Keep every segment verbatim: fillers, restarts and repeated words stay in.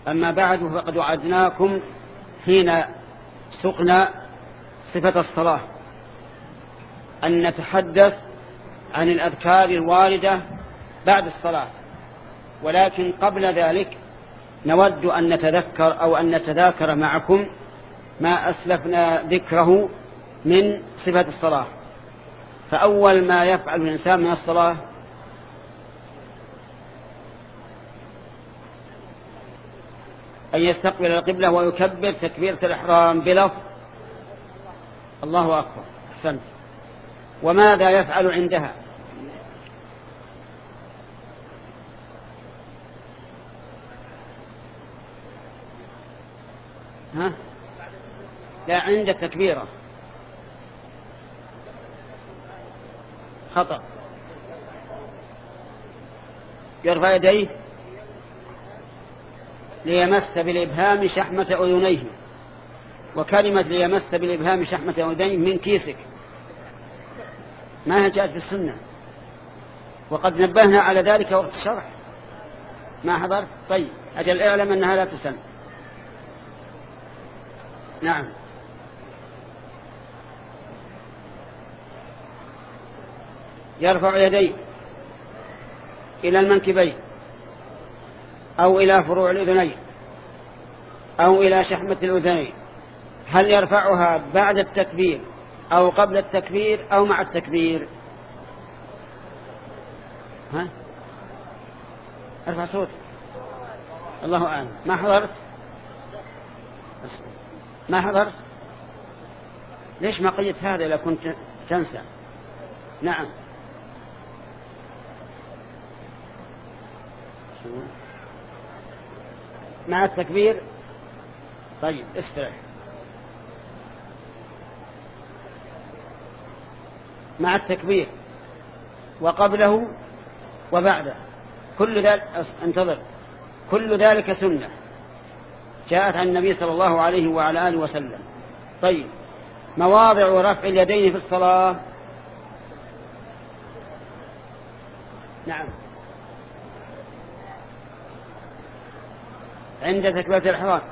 أما بعد، فقد وعدناكم حين سقنا صفة الصلاة أن نتحدث عن الأذكار الواردة بعد الصلاة، ولكن قبل ذلك نود أن نتذكر أو أن نتذاكر معكم ما أسلفنا ذكره من صفة الصلاة. فأول ما يفعل الإنسان من الصلاة أن يستقبل القبلة ويكبر تكبيرة الإحرام بلفظ الله أكبر. أحسنت. وماذا يفعل عندها؟ ها؟ لا، عند التكبيرة. خطأ. يرفع يديه ليمس بالإبهام شحمة أذنيه، وكلمة ليمس بالإبهام شحمة أذنيه من كيسك ما هي جاءت في السنة، وقد نبهنا على ذلك وقت الشرح. ما حضر؟ طيب، أجل اعلم أنها لا تسن. نعم. يرفع يديه إلى المنكبين أو إلى فروع الأذنين أو إلى شحمة الأذنين. هل يرفعها بعد التكبير أو قبل التكبير أو مع التكبير؟ ها؟ ارفع صوت. الله أعلم. ما حضرت؟ ما حضرت؟ ليش ما قيدت هذا إذا كنت تنسى؟ نعم. مع التكبير. طيب، استرح. مع التكبير وقبله وبعده، كل ذلك انتظر، كل ذلك سنة جاءت عن النبي صلى الله عليه وعلى آله وسلم. طيب، مواضع رفع اليدين في الصلاة. نعم. عند تكبيرة الإحرام،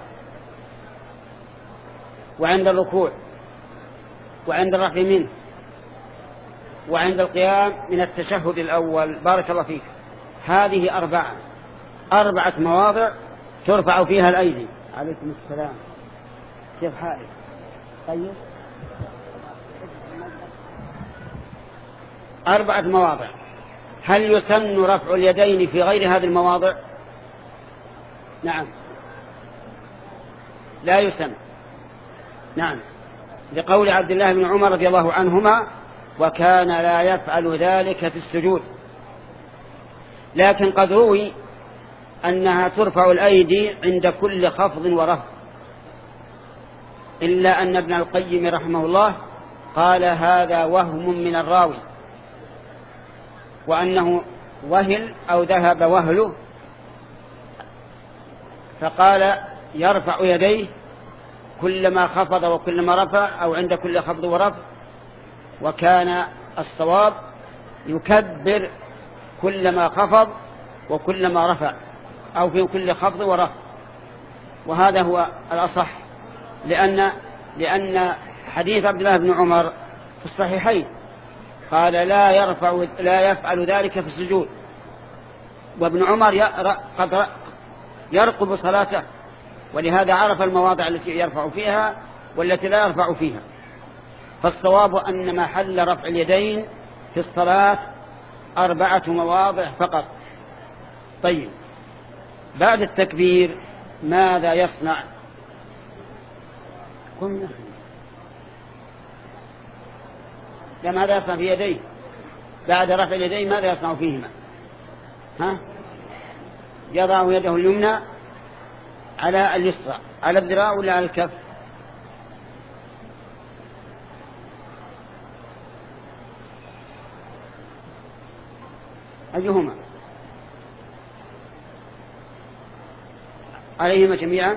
وعند الركوع، وعند الرفع منه، وعند القيام من التشهد الأول. بارك الله فيك. هذه أربعة أربعة مواضع ترفع فيها الأيدي. عليكم السلام، كيف حالك؟ طيب. أربعة مواضع. هل يسن رفع اليدين في غير هذه المواضع؟ نعم، لا يسن. نعم، لقول عبد الله بن عمر رضي الله عنهما: وكان لا يفعل ذلك في السجود. لكن قد روي أنها ترفع الأيدي عند كل خفض ورفع، إلا أن ابن القيم رحمه الله قال هذا وهم من الراوي، وأنه وهل أو ذهب وهله، فقال يرفع يديه كلما خفض وكلما رفع، أو عند كل خفض ورفع. وكان الصواب يكبر كلما خفض وكلما رفع، أو في كل خفض ورفع. وهذا هو الأصح، لأن لأن حديث عبد الله بن عمر في الصحيحين قال لا يرفع لا يفعل ذلك في السجود، وابن عمر قد يرقب صلاته، ولهذا عرف المواضع التي يرفع فيها والتي لا يرفع فيها. فالصواب أن محل رفع اليدين في الصلاة أربعة مواضع فقط. طيب، بعد التكبير ماذا يصنع؟ لا، ماذا يصنع في يديه بعد رفع اليدين؟ ماذا يصنع فيهما؟ ها؟ يضع يده اليمنى على اليسرى، على الذراع ولا على الكف؟ أيهما؟ عليهما جميعا.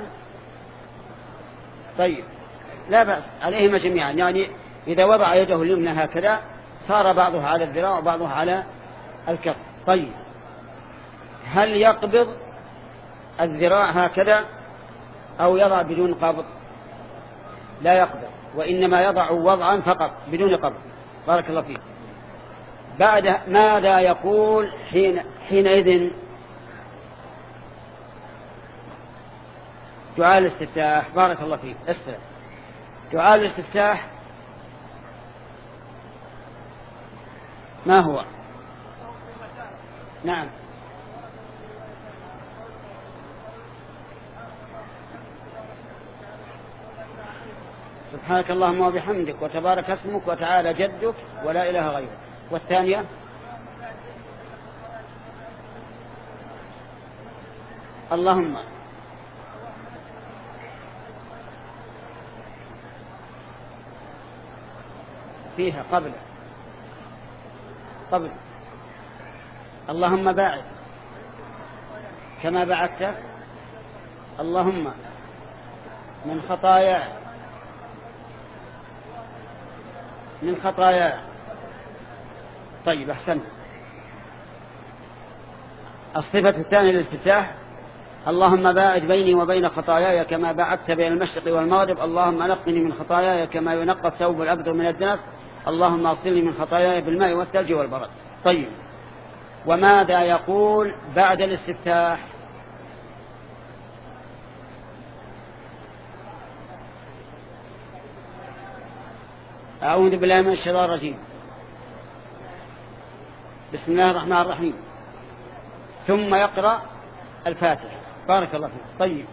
طيب، لا بأس، عليهما جميعا، يعني إذا وضع يده اليمنى هكذا صار بعضها على الذراع وبعضها على الكف. طيب، هل يقبض الذراع هكذا أو يضع بدون قبض؟ لا يقبض، وإنما يضع وضعا فقط بدون قبض. بارك الله فيك. بعد ماذا يقول حين حينئذ؟ دعاء الاستفتاح. بارك الله فيك. اسمع، دعاء الاستفتاح ما هو؟ نعم. سبحانك اللهم وبحمدك وتبارك اسمك وتعالى جدك ولا إله غيرك. والثانية اللهم فيها قبل قبل اللهم باعد كما بعدت اللهم من خطايا من خطايا. طيب أحسنت. الصفة الثانية للاستفتاح اللهم باعد بيني وبين خطاياي كما باعدت بين المشرق والمغرب. اللهم نقني من خطاياي كما ينقى الثوب الأبيض من الدنس. اللهم اغسلني من خطاياي بالماء والثلج والبرد. طيب، وماذا يقول بعد الاستفتاح؟ أعوذ بالله من الشيطان الرجيم. بسم الله الرحمن الرحيم. ثم يقرأ الفاتحة. بارك الله فيك. طيب،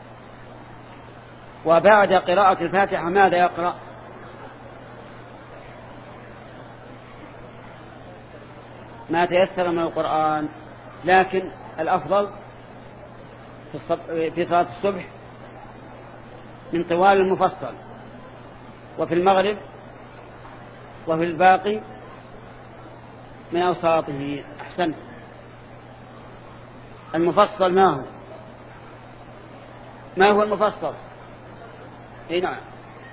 وبعد قراءة الفاتحة ماذا يقرأ؟ ما تيسر من القرآن، لكن الأفضل في صلاة الصبح من طوال المفصل، وفي المغرب وفي الباقي من أوساطه. أحسنت. المفصل ما هو؟ ما هو المفصل؟ اي نعم.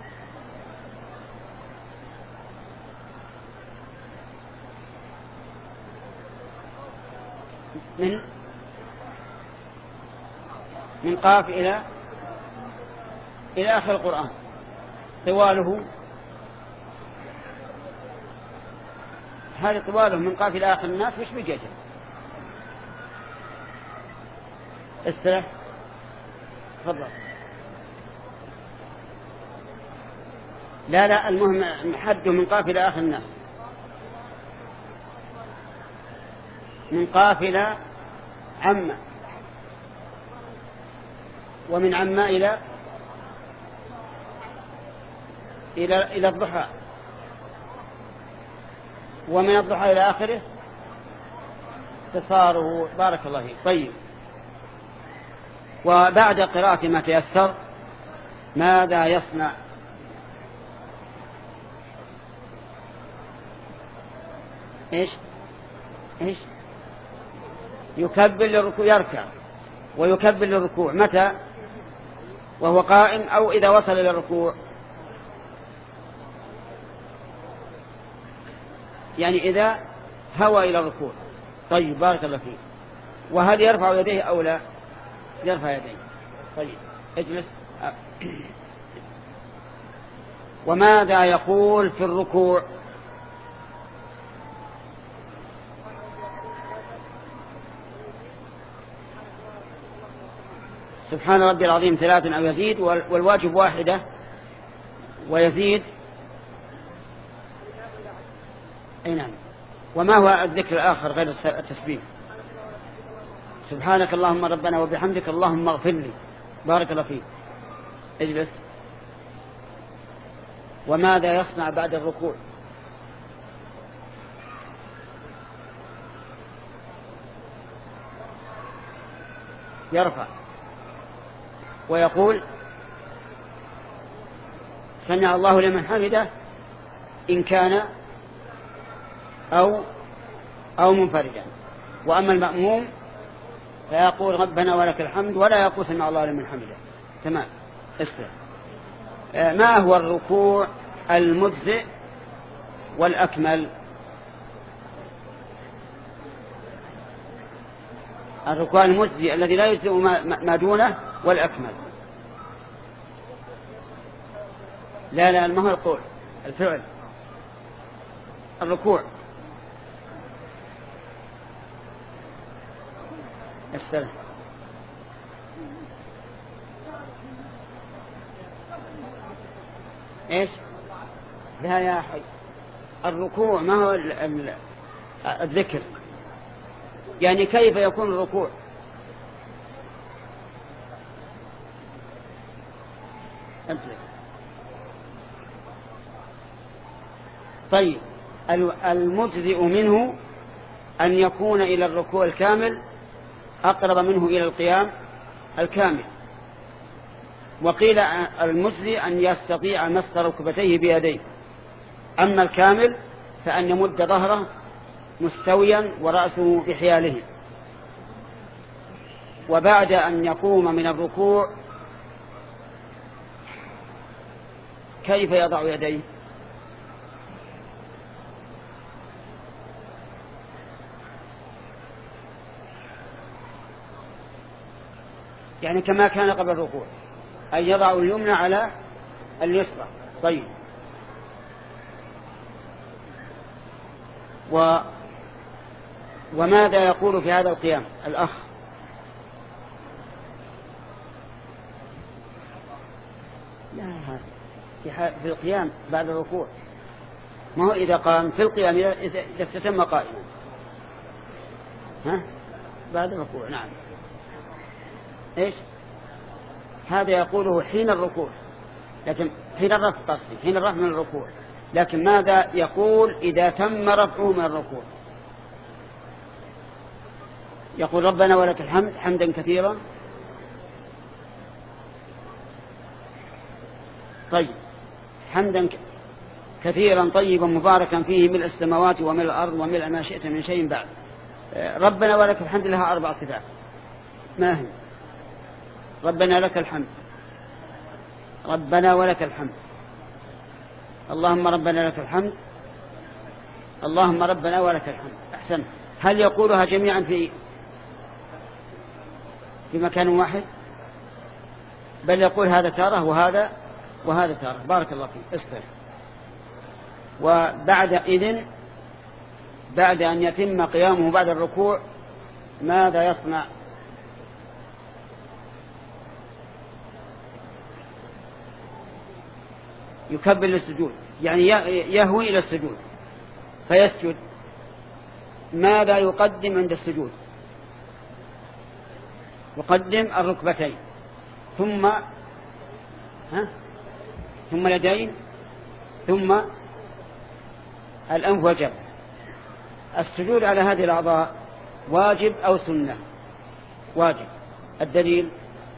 من من قاف إلى إلى آخر القرآن. طواله هذه طواله من قاف إلى آخر الناس. وش بجيته؟ استرح. تفضل. لا لا، المهم حده من قاف إلى آخر الناس. من قاف إلى عم، ومن عم إلى إلى إلى الضحى، ومن الضحى إلى آخره تصاره. بارك الله فيك. طيب، وبعد قراءة ما تيسر ماذا يصنع؟ إيش إيش يكبر للركوع، يركع ويكبر للركوع. متى؟ وهو قائم أو إذا وصل إلى الركوع؟ يعني إذا هوى إلى الركوع. طيب، بارك الله فيك. وهل يرفع يديه أو لا؟ يرفع يديه. طيب، اجلس. وماذا يقول في الركوع؟ سبحان ربي العظيم ثلاثا أو يزيد، والواجب واحدة ويزيد. أي نعم. وما هو الذكر الآخر غير التسبيح؟ سبحانك اللهم ربنا وبحمدك اللهم اغفر لي. بارك الله فيك. اجلس. وماذا يصنع بعد الركوع؟ يرفع ويقول سمع الله لمن حمده إن كان أو أو منفردا. وأما المأموم فيقول ربنا ولك الحمد، ولا يقول سمع الله لمن حمده. تمام. اسلم. ما هو الركوع المجزئ والأكمل؟ الركوع المجزي الذي لا يجزئ ما, ما دونه والأكمل. لا لا ما هو القول، الفعل، الركوع. السلام. ايش؟ لا يا حي، الركوع ما هو ال ال الذكر. يعني كيف يكون الركوع؟ طيب المجزئ منه أن يكون إلى الركوع الكامل أقرب منه إلى القيام الكامل. وقيل المجزئ أن يستطيع مس ركبتيه بيديه. أما الكامل فأن يمد ظهره مستويا ورأسه بحياله. وبعد أن يقوم من الركوع كيف يضع يديه؟ يعني كما كان قبل الركوع، أن يضع اليمنى على اليسرى. طيب و وماذا يقول في هذا القيام الأخ؟ لا في القيام بعد الركوع، ما هو إذا قام في القيام، إذا استتم قائما. ها بعد الركوع. نعم. إيش هذا يقوله حين الركوع، لكن حين الرفع قصدي، حين الرفع من الركوع. لكن ماذا يقول إذا تم رفعه من الركوع؟ يقول ربنا ولك الحمد حمدا كثيرا. طيب حمدا كثيرا طيبا مباركا فيه ملء السماوات وملء الأرض وملء ما شئت من شيء بعد. ربنا ولك الحمد لها أربع صفات. ما هي؟ ربنا لك الحمد، ربنا ولك الحمد، اللهم ربنا لك الحمد، اللهم ربنا ولك الحمد. أحسن. هل يقولها جميعا في في مكان واحد؟ بل يقول هذا تارة وهذا وهذا تارة. بارك الله فيك. استر. وبعد إذن بعد أن يتم قيامه بعد الركوع ماذا يصنع؟ يكبر للسجود، يعني يهوي إلى السجود فيسجد. ماذا يقدم عند السجود؟ يقدم الركبتين ثم ها ثم اليدين ثم الأنف والجبهة. السجود على هذه الأعضاء واجب أو سنة؟ واجب. الدليل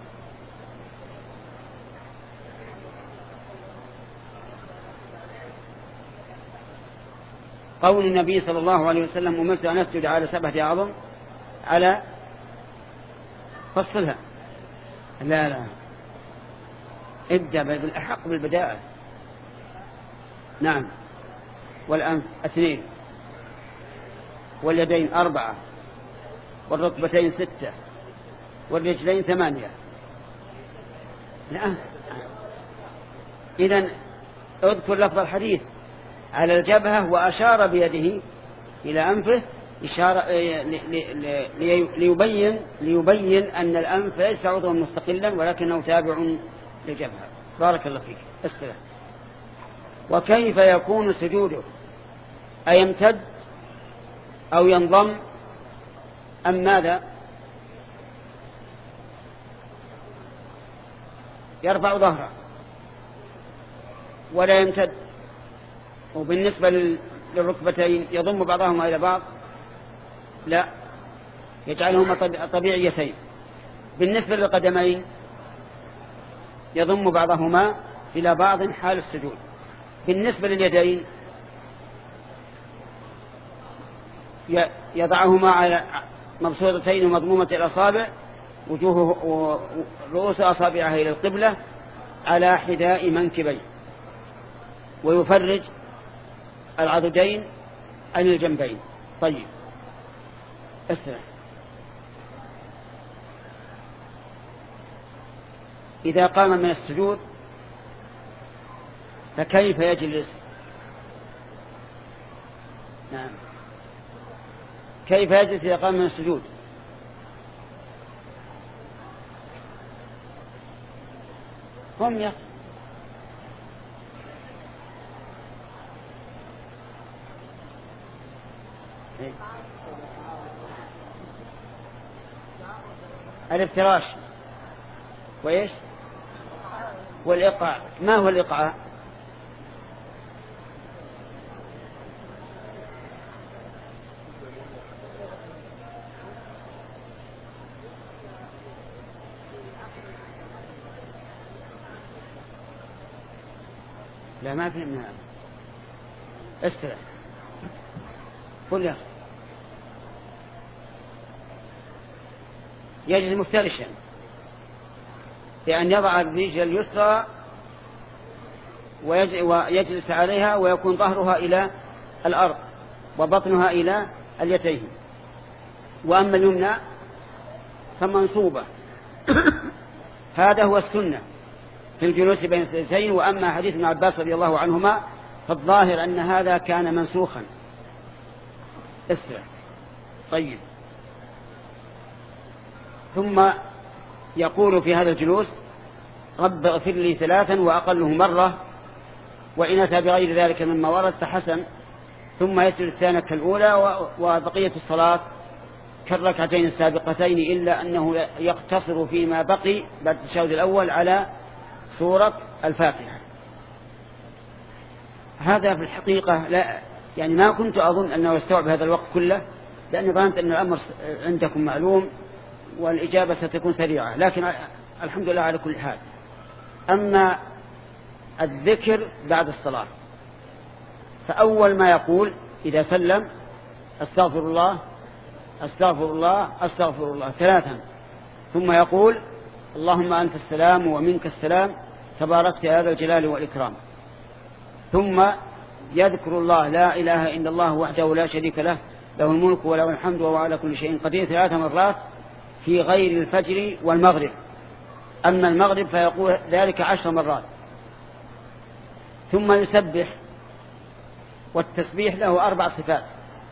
قول النبي صلى الله عليه وسلم أمرت أن أسجد على سبعة أعظم. على فصلها. لا لا ابدأ بالأحق بالبداءة. نعم. والأنف اثنين، واليدين أربعة، والركبتين ستة، والرجلين ثمانية. لا إذن اذكر لفظ الحديث على الجبهة وأشار بيده إلى أنفه إشارة ليبين ليبين أن الأنف ليس عضوا مستقلا ولكنه تابع للجبهة. بارك الله فيك. استلم. وكيف يكون سجوده؟ أيمتد أو ينضم أم ماذا؟ يرفع ظهره ولا يمتد. وبالنسبة للركبتين يضم بعضهما إلى بعض؟ لا، يجعلهما طبيعيتين. بالنسبة للقدمين يضم بعضهما إلى بعض حال السجود. بالنسبة لليدين يضعهما على مبسوطتين ومضمومة الأصابع، وجوه ورؤوس أصابعها إلى القبلة على حذاء منكبين، ويفرج العضدين عن الجنبين. طيب اسرع. إذا قام من السجود فكيف يجلس؟ نعم، كيف يجلس إذا قام من السجود؟ هم يا الافتراش وإيش والإيقاع. ما هو الإيقاع؟ لا ما فهمنا. استرح قل يا يجلس مفترشا بأن يضع الرجل اليسرى ويجلس عليها ويكون ظهرها إلى الأرض وبطنها إلى اليتين، وأما اليمنى فمنصوبة. هذا هو السنة في الجلوس بين السجدتين. وأما حديث ابن عباس رضي الله عنهما فالظاهر أن هذا كان منسوخا. اسرع. طيب، ثم يقول في هذا الجلوس رب اغفر لي ثلاثا وأقله مرة، وإن أتى بغير ذلك مما ورد فحسن. ثم يسجد الثانية كالأولى وبقية الصلاة كالركعتين السابقتين، إلا أنه يقتصر فيما بقي بعد التشهد الأول على سورة الفاتحة. هذا في الحقيقة لا يعني ما كنت أظن أنه يستوعب هذا الوقت كله، لأني ظننت أن الأمر عندكم معلوم والإجابة ستكون سريعة، لكن الحمد لله على كل حال. أما الذكر بعد الصلاة فأول ما يقول إذا سلم أستغفر الله أستغفر الله أستغفر الله ثلاثا، ثم يقول اللهم أنت السلام ومنك السلام تباركت يا ذا الجلال والإكرام، ثم يذكر الله لا إله إلا الله وحده لا شريك له له الملك وله الحمد وهو على كل شيء قدير ثلاث مرات في غير الفجر والمغرب. أما المغرب فيقول ذلك عشر مرات. ثم يسبح، والتسبيح له أربع صفات.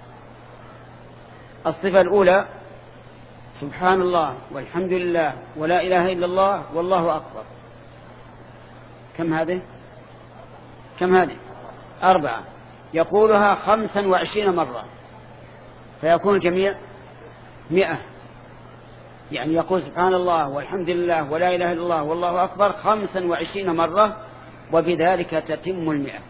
الصفة الأولى سبحان الله والحمد لله ولا إله إلا الله والله أكبر. كم هذه؟ كم هذه؟ أربعة. يقولها خمسا وعشرين مرة فيكون الجميع مئة. يعني يقول سبحان الله والحمد لله ولا إله إلا الله والله أكبر خمسا وعشرين مرة، وبذلك تتم المئة.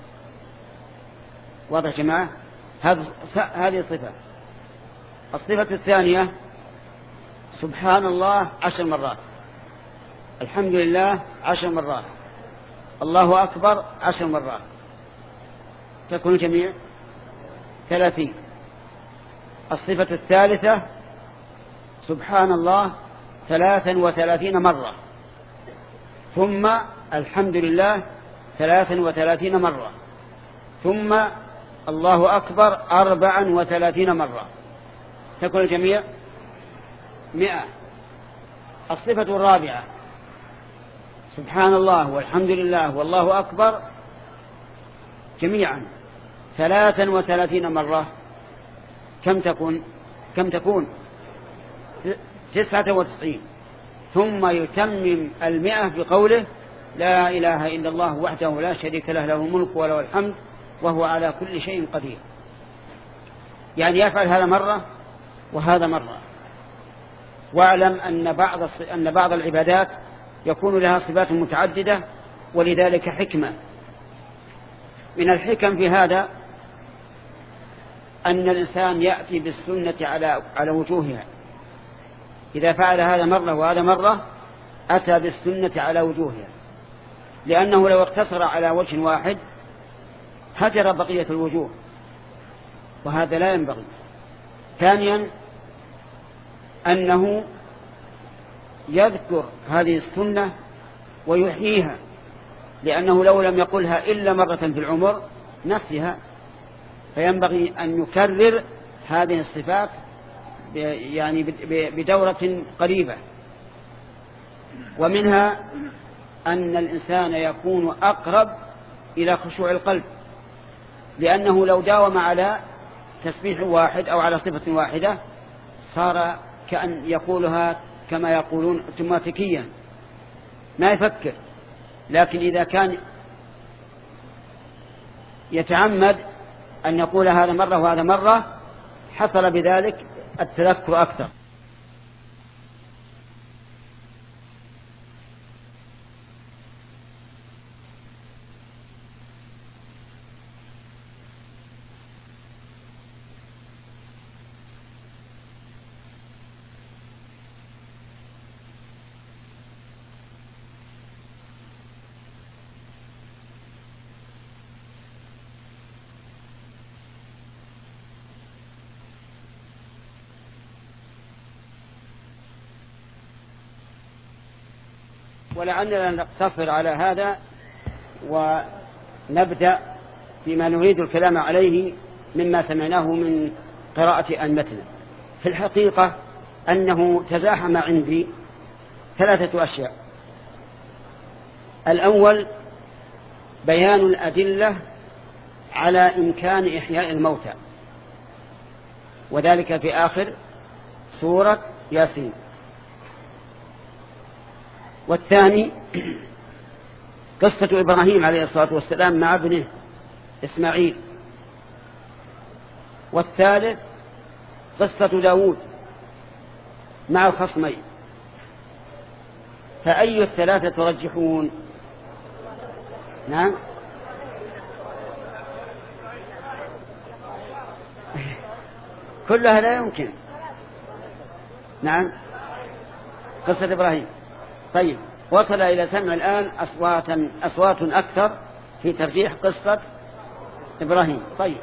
واضح يا جماعة؟ هذه صفة. الصفة الثانية سبحان الله عشر مرات، الحمد لله عشر مرات، الله أكبر عشر مرات، تكون الجميع ثلاثين. الصفة الثالثة سبحان الله ثلاثا وثلاثين مرة، ثم الحمد لله ثلاثا وثلاثين مرة، ثم الله أكبر أربعا وثلاثين مرة، تكون الجميع مئة. الصفة الرابعة سبحان الله والحمد لله والله أكبر جميعا ثلاثا وثلاثين مرة، كم تكون؟ كم تكون؟ تسعة وتسعين. ثم يتمم المئة بقوله لا إله إلا الله وحده لا شريك له له الملك وله الحمد وهو على كل شيء قدير. يعني يفعل هذا مرة وهذا مرة. واعلم أن بعض أن بعض العبادات يكون لها صفات متعددة، ولذلك حكمة. من الحكم في هذا أن الإنسان يأتي بالسنة على على وجوهها. إذا فعل هذا مرة وهذا مرة أتى بالسنة على وجوهها، لأنه لو اقتصر على وجه واحد هجر بقية الوجوه، وهذا لا ينبغي. ثانيا أنه يذكر هذه السنة ويحييها، لأنه لو لم يقلها إلا مرة في العمر نسيها، فينبغي أن يكرر هذه الصفات يعني بدورة قريبة. ومنها أن الإنسان يكون أقرب إلى خشوع القلب، لأنه لو داوم على تسبيح واحد أو على صفة واحدة صار كأن يقولها كما يقولون اوتوماتيكيا ما يفكر. لكن إذا كان يتعمد أن يقول هذا مرة وهذا مرة حصل بذلك التذكر أكثر. ولعلنا نقتصر على هذا ونبدأ فيما نريد الكلام عليه مما سمعناه من قراءة المتن. في الحقيقة أنه تزاحم عندي ثلاثة أشياء. الأول بيان الأدلة على إمكان إحياء الموتى، وذلك في آخر سورة ياسين. والثاني قصة إبراهيم عليه الصلاة والسلام مع ابنه إسماعيل. والثالث قصة داود مع الخصمين. فأي الثلاثة ترجحون؟ نعم كلها لا يمكن. نعم قصة إبراهيم. طيب وصل إلى سمع الآن أصواتا أصوات أكثر في ترجيح قصة إبراهيم. طيب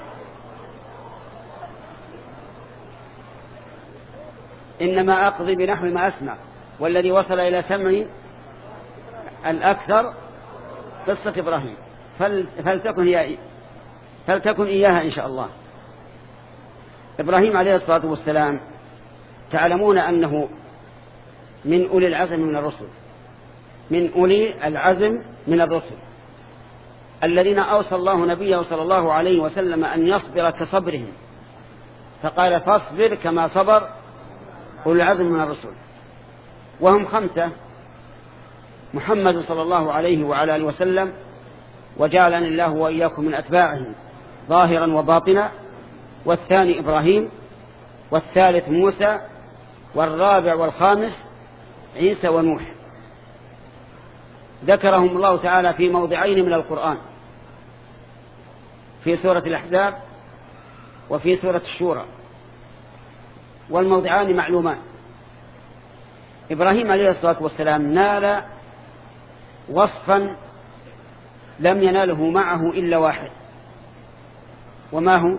إنما أقضي بنحو ما أسمع، والذي وصل إلى سمعي الأكثر قصة إبراهيم، فلتكن هي فلتكن إياها إن شاء الله. إبراهيم عليه الصلاة والسلام تعلمون أنه من أولي العزم من الرسل، من أولي العزم من الرسل الذين أوصى الله نبيه صلى الله عليه وسلم أن يصبر كصبرهم، فقال فاصبر كما صبر أولي العزم من الرسل، وهم خمسة: محمد صلى الله عليه وعلى آله وسلم، وجعلني الله وإياكم من أتباعه ظاهرا وباطنا، والثاني إبراهيم، والثالث موسى، والرابع والخامس عيسى ونوح. ذكرهم الله تعالى في موضعين من القرآن، في سورة الأحزاب وفي سورة الشورى، والموضعان معلومان. إبراهيم عليه الصلاة والسلام نال وصفا لم يناله معه إلا واحد، وما هو؟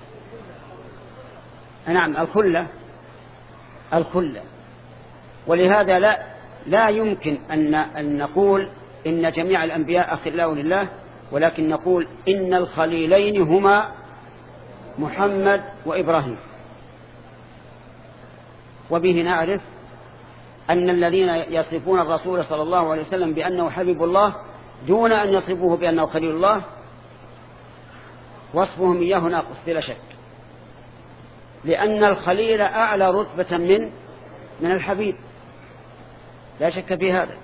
نعم الخلة. الخلة. ولهذا لا لا يمكن أن أن نقول إن جميع الأنبياء أخلاء لله، ولكن نقول إن الخليلين هما محمد وإبراهيم. وبه نعرف أن الذين يصفون الرسول صلى الله عليه وسلم بأنه حبيب الله دون أن يصفوه بأنه خليل الله وصفهم إياه ناقص بلا شك، لأن الخليل أعلى رتبة من من الحبيب، لا شك في هذا.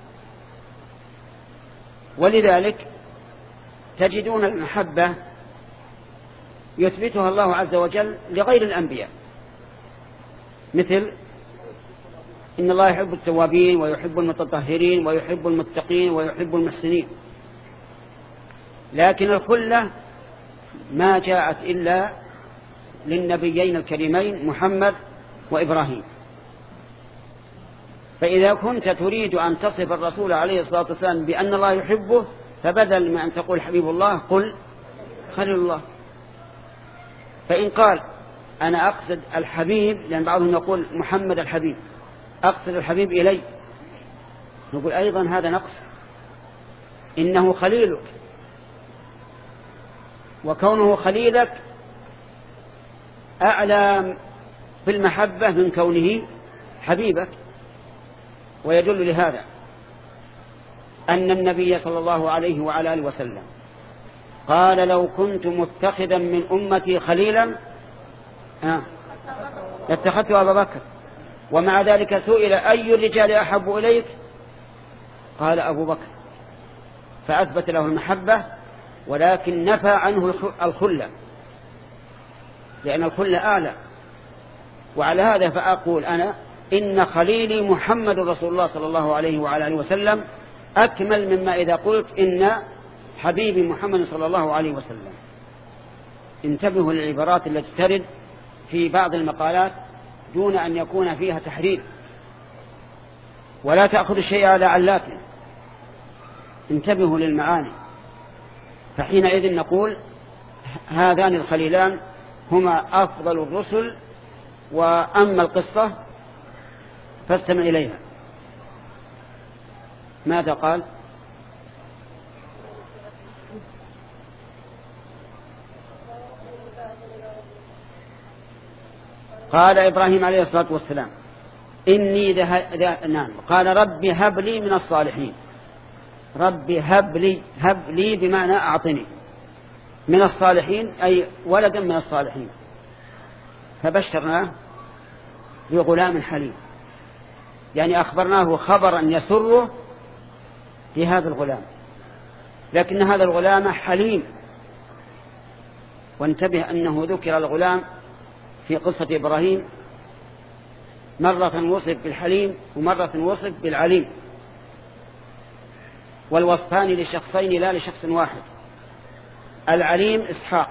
ولذلك تجدون المحبة يثبتها الله عز وجل لغير الأنبياء، مثل إن الله يحب التوابين ويحب المتطهرين ويحب المتقين ويحب المحسنين. لكن الخلة ما جاءت إلا للنبيين الكريمين محمد وإبراهيم. فإذا كنت تريد أن تصف الرسول عليه الصلاة والسلام بأن الله يحبه، فبدل ما أن تقول حبيب الله قل خليل الله. فإن قال أنا أقصد الحبيب، لأن بعضهم يقول محمد الحبيب، أقصد الحبيب إلي، نقول أيضا هذا نقص، إنه خليلك، وكونه خليلك أعلى في المحبة من كونه حبيبك. ويدل لهذا أن النبي صلى الله عليه وعلى آله وسلم قال لو كنت متخذا من أمتي خليلا لاتخذت أبا بكر، ومع ذلك سئل أي الرجال أحب إليك قال أبو بكر، فأثبت له المحبة ولكن نفى عنه الخلة، لأن الخلة أعلى. وعلى هذا فأقول أنا إن خليلي محمد رسول الله صلى الله عليه وعلى آله وسلم أكمل مما إذا قلت إن حبيبي محمد صلى الله عليه وسلم. انتبهوا للعبارات التي ترد في بعض المقالات دون أن يكون فيها تحريف، ولا تأخذ الشيء على علاته، انتبهوا للمعاني. فحينئذ نقول هذان الخليلان هما أفضل الرسل. وأما القصة فاستمع إليها. ماذا قال؟ قال إبراهيم عليه الصلاة والسلام إني ده... ده... نعم قال ربي هب لي من الصالحين. ربي هب لي، هب لي بمعنى أعطني من الصالحين، أي ولدا من الصالحين. فبشرناه بغلام حليم، يعني أخبرناه خبرا يسره بهذا الغلام، لكن هذا الغلام حليم. وانتبه أنه ذكر الغلام في قصة إبراهيم مرة وصف بالحليم ومرة وصف بالعليم، والوصفان لشخصين لا لشخص واحد. العليم إسحاق،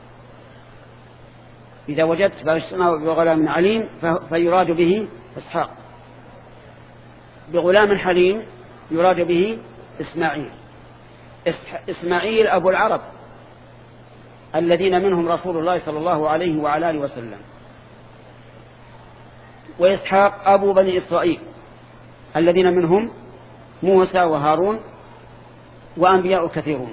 إذا وجدت بشرناه بغلام عليم فيراد به إسحاق، بغلام حليم يراد به إسماعيل. إسماعيل أبو العرب الذين منهم رسول الله صلى الله عليه وعلى آله وسلم، وإسحاق أبو بني إسرائيل الذين منهم موسى وهارون وأنبياء كثيرون.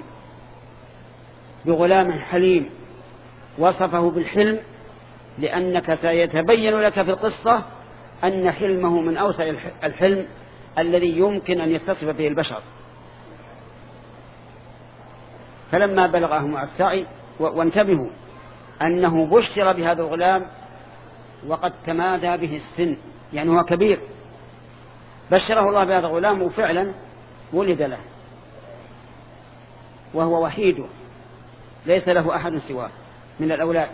بغلام حليم وصفه بالحلم، لأنك سيتبين لك في القصة أن حلمه من أوسع الحلم الذي يمكن أن يتصف به البشر. فلما بلغه مع السعي، وانتبهوا أنه بشر بهذا الغلام وقد تمادى به السن، يعني هو كبير. بشره الله بهذا الغلام وفعلا ولد له، وهو وحيده ليس له أحد سواه من الأولاد.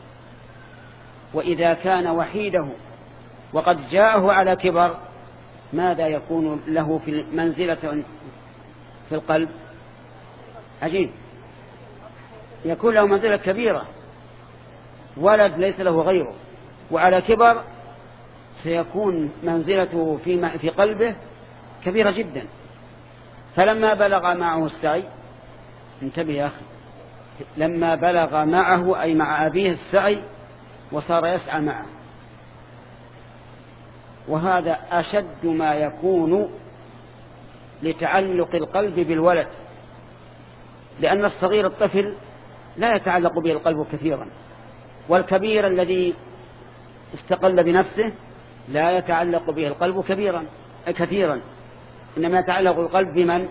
وإذا كان وحيده وقد جاءه على كبر ماذا يكون له في منزلة في القلب؟ عجيب، يكون له منزلة كبيرة، ولد ليس له غيره، وعلى كبر سيكون منزلته في في قلبه كبيرة جدا. فلما بلغ معه السعي، انتبه يا أخي، لما بلغ معه أي مع أبيه السعي وصار يسعى معه، وهذا أشد ما يكون لتعلق القلب بالولد، لأن الصغير الطفل لا يتعلق به القلب كثيرا، والكبير الذي استقل بنفسه لا يتعلق به القلب كبيرا كثيرا، إنما يتعلق القلب بمن؟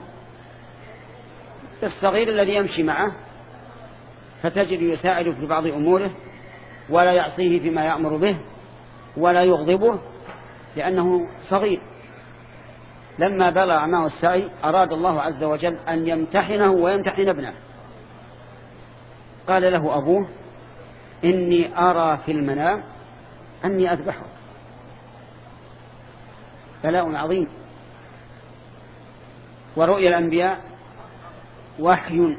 الصغير الذي يمشي معه، فتجد يساعد في بعض أموره ولا يعصيه فيما يأمر به ولا يغضبه لأنه صغير. لما بلغ معه السعي أراد الله عز وجل أن يمتحنه ويمتحن ابنه. قال له أبوه إني أرى في المنام أني أذبحه. بلاء عظيم. ورؤيا الأنبياء وحي،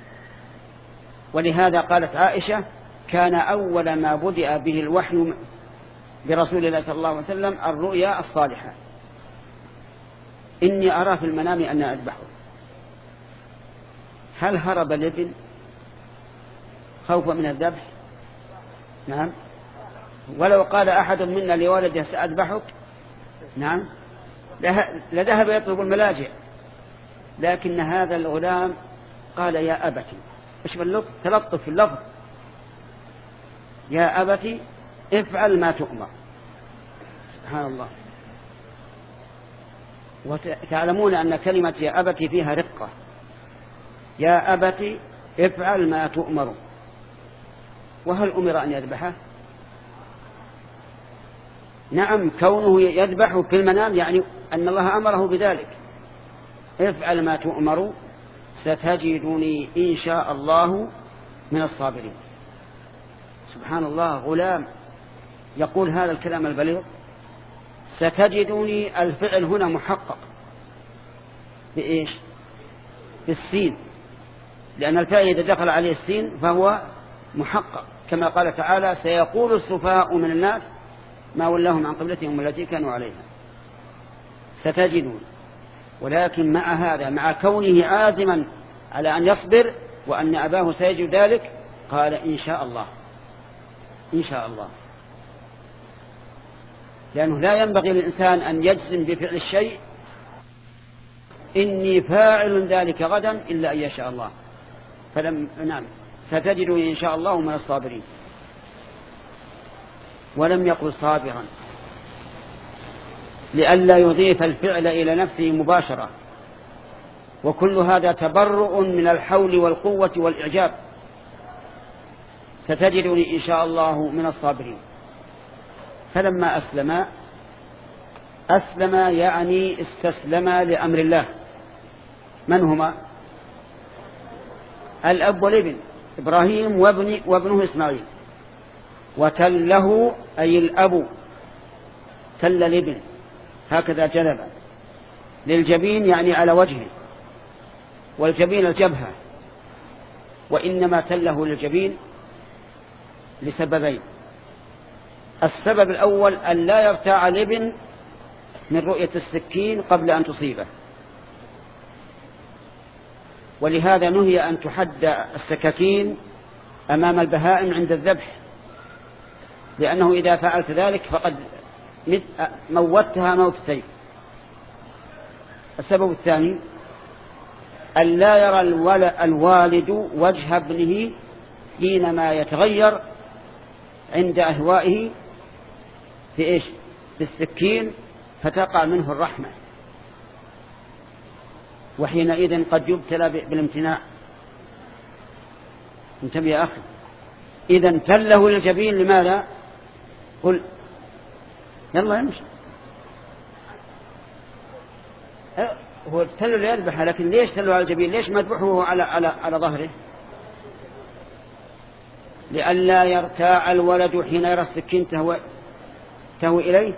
ولهذا قالت عائشة كان أول ما بدأ به الوحي برسول الله صلى الله عليه وسلم الرؤيا الصالحة. إني أرى في المنام أن أذبحه. هل هرب الابن خوفا من الذبح؟ نعم. ولو قال أحد منا لوالده سأذبحك، نعم، لذهب يطلب الملاجئ، لكن هذا الغلام قال يا أبتي، ايش باللطف، تلطف في اللفظ، يا أبتي افعل ما تؤمر. سبحان الله. وتعلمون أن كلمة يا أبت فيها رقة. يا أبت افعل ما تؤمر. وهل أمر أن يذبحه؟ نعم، كونه يذبح في المنام يعني أن الله أمره بذلك. افعل ما تؤمر ستجدني إن شاء الله من الصابرين. سبحان الله، غلام يقول هذا الكلام البليغ. ستجدني، الفعل هنا محقق بإيش؟ بالسين، لأن الفعل إذا دخل عليه السين فهو محقق، كما قال تعالى سيقول السفهاء من الناس ما ولاهم عن قبلتهم التي كانوا عليها. ستجدون، ولكن مع هذا، مع كونه عازما على أن يصبر وأن أباه سيجد ذلك، قال إن شاء الله، إن شاء الله، لأنه لا ينبغي للإنسان أن يجزم بفعل الشيء إني فاعل ذلك غدا إلا أن يشاء الله. فلم نعم ستجدني إن شاء الله من الصابرين. ولم يقل صابرا لئلا يضيف الفعل إلى نفسه مباشرة، وكل هذا تبرؤ من الحول والقوة والإعجاب. ستجدني إن شاء الله من الصابرين. فلما أسلما، أسلما يعني استسلما لأمر الله. من هما؟ الأب والابن، إبراهيم وابن وابنه إسماعيل. وتله أي الأب، تل الابن هكذا جلبا، للجبين يعني على وجهه، والجبين الجبهة، وإنما تله للجبين لسببين. السبب الأول أن لا يرتاع الابن من رؤية السكين قبل أن تصيبه، ولهذا نهي أن تحد السكاكين أمام البهائم عند الذبح، لأنه إذا فعلت ذلك فقد موتها موتتين. السبب الثاني أن لا يرى الوالد وجه ابنه حينما يتغير عند أهوائه في إيش؟ بالسكين، فتقع منه الرحمة، وحينئذ قد يبتلى بالامتناع. انتبه يا أخي. إذا تله للجبين لماذا؟ قل يلا يمشي. هو تله ليذبح، لكن ليش تله على الجبين؟ ليش مذبحه على على على ظهره؟ لئلا يرتاع الولد حين يرى السكين تهوي تهوي إليه،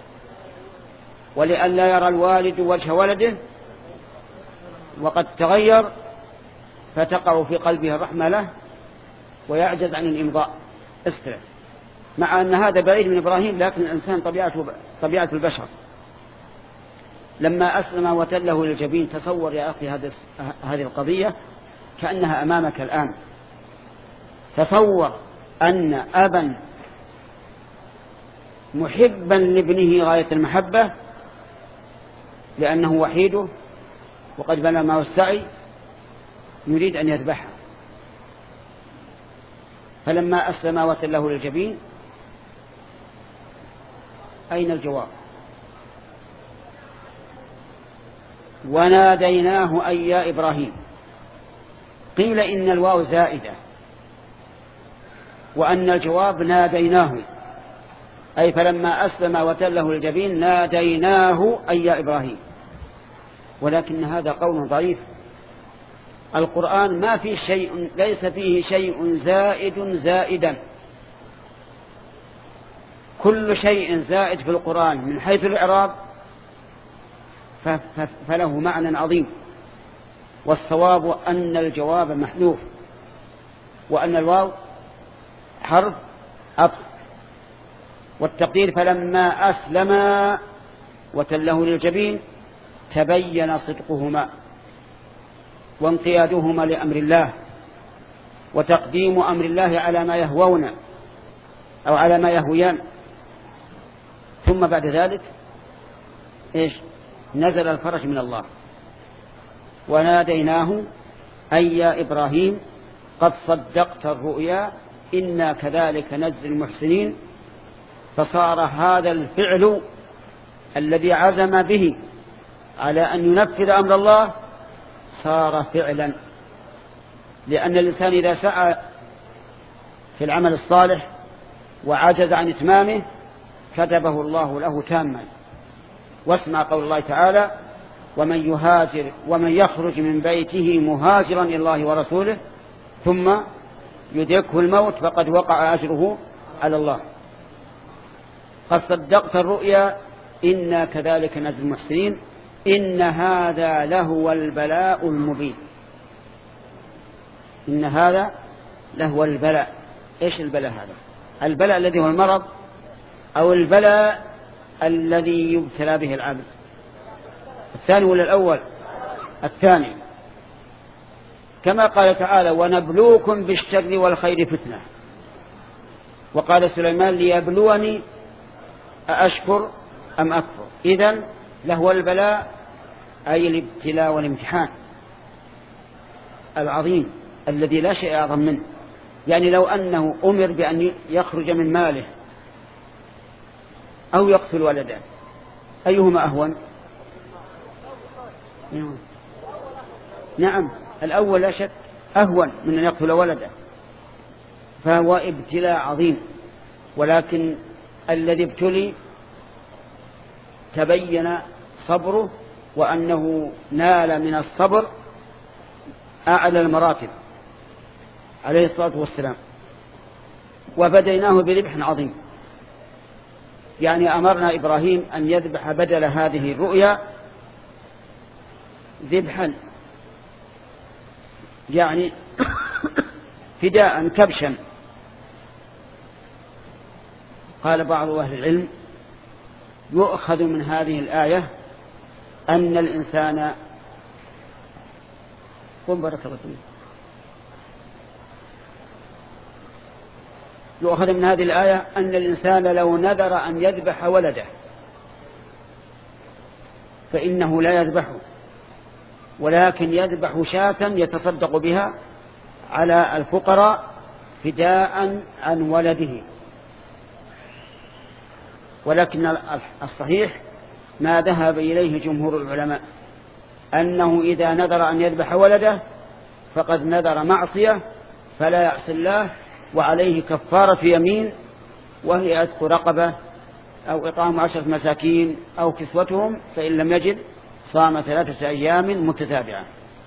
ولئلا يرى الوالد وجه ولده وقد تغير فتقع في قلبه الرحمة له ويعجز عن الإمضاء. استرع. مع أن هذا بعيد من إبراهيم، لكن الإنسان طبيعته طبيعة البشر. لما أسلم وتله للجبين، تصور يا أخي هذه القضية كأنها أمامك الآن. تصور أن أبا محبا لابنه غاية المحبة لأنه وحيده وقد بلغ معه السعي يريد أن يذبحه، فلما أسلم وتله للجبين أين الجواب؟ وناديناه أي يا إبراهيم. قيل إن الواو زائدة، وأن الجواب ناديناه، أي فلما أسلم وتله للجبين ناديناه أي يا إبراهيم. ولكن هذا قول ضعيف. القرآن ما فيه شيء، ليس فيه شيء زائد زائدا. كل شيء زائد في القرآن من حيث الإعراب فله معنى عظيم، والصواب أن الجواب محذوف، وأن الواو حرف عطف. والتقدير فلما أسلما وتله للجبين تبين صدقهما وانقيادهما لأمر الله وتقديم أمر الله على ما يهوون أو على ما يهويان. ثم بعد ذلك إيش؟ نزل الفرج من الله. وناديناه أي يا إبراهيم قد صدقت الرؤيا إنا كذلك نجزي المحسنين. فصار هذا الفعل الذي عزم به على أن ينفذ أمر الله صار فعلا، لأن الإنسان إذا سعى في العمل الصالح وعجز عن إتمامه كتبه الله له تاما. واسمع قول الله تعالى: ومن يهاجر ومن يخرج من بيته مهاجرا إلى الله ورسوله ثم يدركه الموت فقد وقع أجره على الله. قد صدقت الرؤيا إنا كذلك نجزي المحسنين إن هذا لهو البلاء المبين. إن هذا لهو البلاء. إيش البلاء هذا؟ البلاء الذي هو المرض أو البلاء الذي يبتلى به العبد؟ الثاني ولا الأول؟ الثاني. كما قال تعالى: ونبلوكم بالشر والخير فتنة. وقال سليمان: ليبلوني أأشكر أم أكفر. إذن لهو البلاء أي الابتلاء والامتحان العظيم الذي لا شيء أعظم منه. يعني لو أنه أمر بأن يخرج من ماله أو يقتل ولده أيهما أهون؟ نعم الأول لا شك أهون من أن يقتل ولده، فهو ابتلاء عظيم. ولكن الذي ابتلي تبين صبره وأنه نال من الصبر أعلى المراتب عليه الصلاة والسلام. وبديناه بذبح عظيم، يعني أمرنا إبراهيم أن يذبح بدل هذه الرؤيا ذبحا، يعني فداء كبشا. قال بعض أهل العلم: يؤخذ من هذه الآية أن الإنسان قم بارك الله فيك يؤخذ من هذه الآية أن الإنسان لو نذر أن يذبح ولده فإنه لا يذبحه، ولكن يذبح شاة يتصدق بها على الفقراء فداء عن ولده. ولكن الصحيح ما ذهب إليه جمهور العلماء أنه إذا نذر أن يذبح ولده فقد نذر معصية فلا يعصي الله، وعليه كفارة يمين وهي عتق رقبة أو إطعام عشرة مساكين أو كسوتهم، فإن لم يجد صام ثلاثة أيام متتابعة.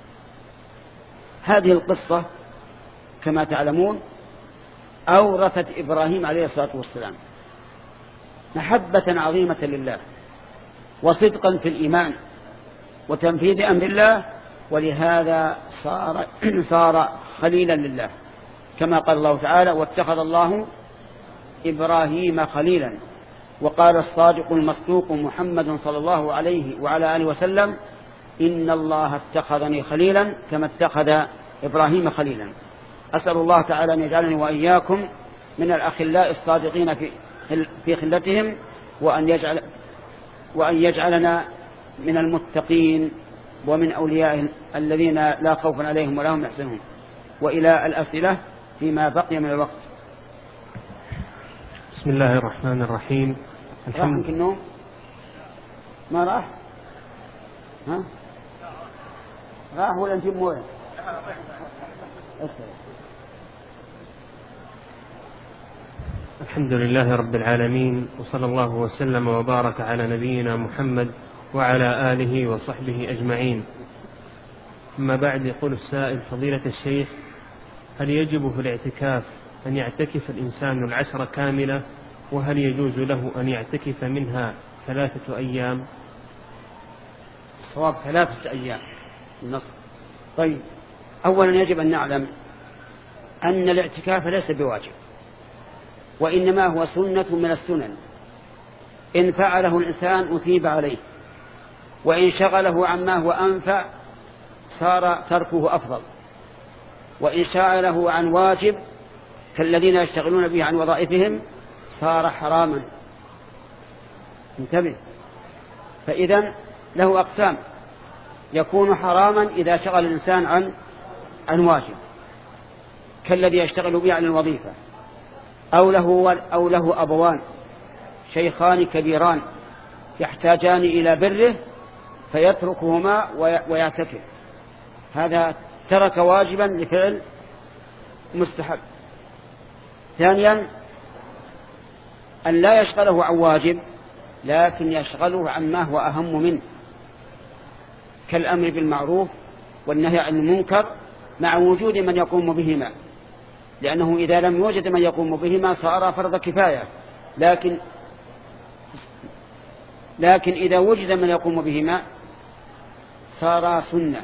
هذه القصة كما تعلمون أورثت إبراهيم عليه الصلاة والسلام محبة عظيمة لله وصدقا في الإيمان وتنفيذ أمر الله، ولهذا صار, صار خليلا لله، كما قال الله تعالى: واتخذ الله إبراهيم خليلا. وقال الصادق المصدوق محمد صلى الله عليه وعلى آله وسلم: إن الله اتخذني خليلا كما اتخذ إبراهيم خليلا. أسأل الله تعالى أن يجعلني وإياكم من الأخلاء الصادقين في في خلتهم، وأن يجعل وأن يجعلنا من المتقين ومن أولياء الذين لا خوف عليهم ولا هم يحزنون. وإلى الأسئلة فيما بقي من الوقت. بسم الله الرحمن الرحيم. الحمد لله. ما راح؟ ها؟ راح ولا انت مويه؟ الحمد لله رب العالمين، وصلى الله وسلم وبارك على نبينا محمد وعلى آله وصحبه أجمعين. أما بعد، يقول السائل: فضيلة الشيخ، هل يجب في الاعتكاف أن يعتكف الإنسان العشر كاملة؟ وهل يجوز له أن يعتكف منها ثلاثة أيام؟ الصواب ثلاثة أيام النص. طيب، أولا يجب أن نعلم أن الاعتكاف ليس بواجب، وإنما هو سنة من السنن. إن فعله الإنسان أثيب عليه، وإن شغله عما هو أنفع صار تركه أفضل، وإن شغله عن واجب كالذين يشتغلون به عن وظائفهم صار حراما. انتبه. فإذن له أقسام: يكون حراما إذا شغل الإنسان عن عن واجب كالذي يشتغل به عن الوظيفة، أو له أو له أبوان شيخان كبيران يحتاجان إلى بره فيتركهما ويعتكف، هذا ترك واجبا لفعل مستحب. ثانيا أن لا يشغله عن واجب، لكن يشغله عما هو أهم منه، كالأمر بالمعروف والنهي عن المنكر مع وجود من يقوم بهما، لأنه إذا لم يوجد من يقوم بهما صار فرض كفاية، لكن لكن إذا وجد من يقوم بهما صار سنة.